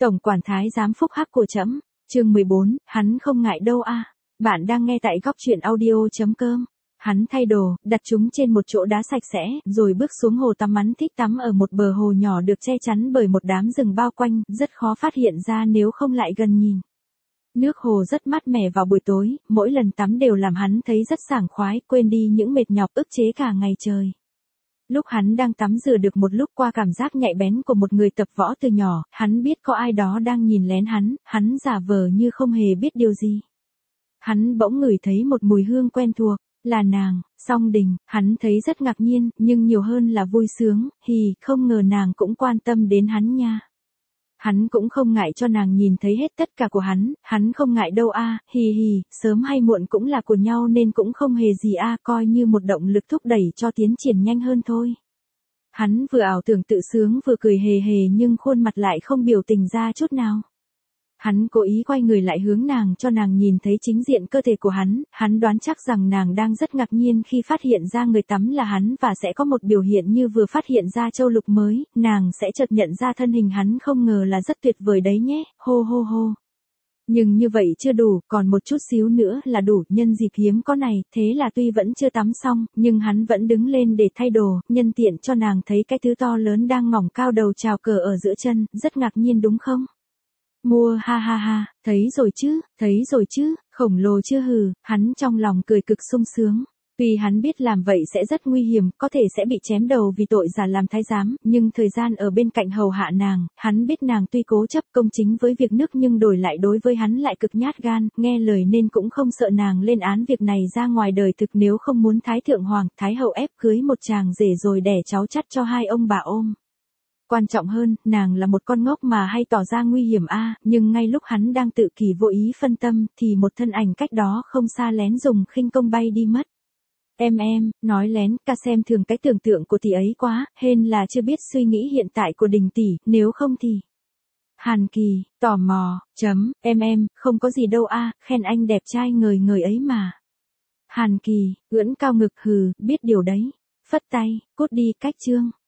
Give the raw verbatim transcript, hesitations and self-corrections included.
Tổng quản thái giám phúc hắc của trẫm. Chương mười bốn, hắn không ngại đâu a. À. Bạn đang nghe tại góc truyện audio chấm com. Hắn thay đồ, đặt chúng trên một chỗ đá sạch sẽ, rồi bước xuống hồ tắm. Hắn thích tắm ở một bờ hồ nhỏ được che chắn bởi một đám rừng bao quanh, rất khó phát hiện ra nếu không lại gần nhìn. Nước hồ rất mát mẻ vào buổi tối, mỗi lần tắm đều làm hắn thấy rất sảng khoái, quên đi những mệt nhọc ức chế cả ngày trời. Lúc hắn đang tắm rửa được một lúc, qua cảm giác nhạy bén của một người tập võ từ nhỏ, hắn biết có ai đó đang nhìn lén hắn, hắn giả vờ như không hề biết điều gì. Hắn bỗng ngửi thấy một mùi hương quen thuộc, là nàng, Song Đình. Hắn thấy rất ngạc nhiên, nhưng nhiều hơn là vui sướng, hì, không ngờ nàng cũng quan tâm đến hắn nha. Hắn cũng không ngại cho nàng nhìn thấy hết tất cả của hắn, hắn không ngại đâu a, à, hì hì, sớm hay muộn cũng là của nhau nên cũng không hề gì a, à, coi như một động lực thúc đẩy cho tiến triển nhanh hơn thôi. Hắn vừa ảo tưởng tự sướng vừa cười hề hề nhưng khuôn mặt lại không biểu tình ra chút nào. Hắn cố ý quay người lại hướng nàng cho nàng nhìn thấy chính diện cơ thể của hắn, hắn đoán chắc rằng nàng đang rất ngạc nhiên khi phát hiện ra người tắm là hắn và sẽ có một biểu hiện như vừa phát hiện ra châu lục mới, nàng sẽ chợt nhận ra thân hình hắn không ngờ là rất tuyệt vời đấy nhé, hô hô hô. Nhưng như vậy chưa đủ, còn một chút xíu nữa là đủ, nhân dịp hiếm có này, thế là tuy vẫn chưa tắm xong, nhưng hắn vẫn đứng lên để thay đồ, nhân tiện cho nàng thấy cái thứ to lớn đang ngỏng cao đầu chào cờ ở giữa chân, rất ngạc nhiên đúng không? Mua ha ha ha, thấy rồi chứ, thấy rồi chứ, khổng lồ chưa hừ, hắn trong lòng cười cực sung sướng. Tuy hắn biết làm vậy sẽ rất nguy hiểm, có thể sẽ bị chém đầu vì tội giả làm thái giám, nhưng thời gian ở bên cạnh hầu hạ nàng, hắn biết nàng tuy cố chấp công chính với việc nước nhưng đổi lại đối với hắn lại cực nhát gan, nghe lời nên cũng không sợ nàng lên án việc này ra ngoài đời thực nếu không muốn thái thượng hoàng, thái hậu ép cưới một chàng rể rồi đẻ cháu chắt cho hai ông bà ôm. Quan trọng hơn, nàng là một con ngốc mà hay tỏ ra nguy hiểm a, à, nhưng ngay lúc hắn đang tự kỷ vô ý phân tâm, thì một thân ảnh cách đó không xa lén dùng khinh công bay đi mất. Em em, nói lén, ca xem thường cái tưởng tượng của tỷ ấy quá, hên là chưa biết suy nghĩ hiện tại của Đình tỷ, nếu không thì... Hàn Kỳ, tò mò, chấm, em em, không có gì đâu a, à, khen anh đẹp trai ngời ngời ấy mà. Hàn Kỳ, ưỡn cao ngực hừ, biết điều đấy. Phất tay, cút đi, cách chương.